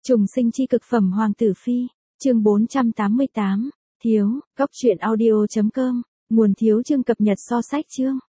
Trùng sinh chi cực phẩm Hoàng tử phi, chương 488, thiếu, góc truyện audio.com, nguồn thiếu chương cập nhật so sách chương.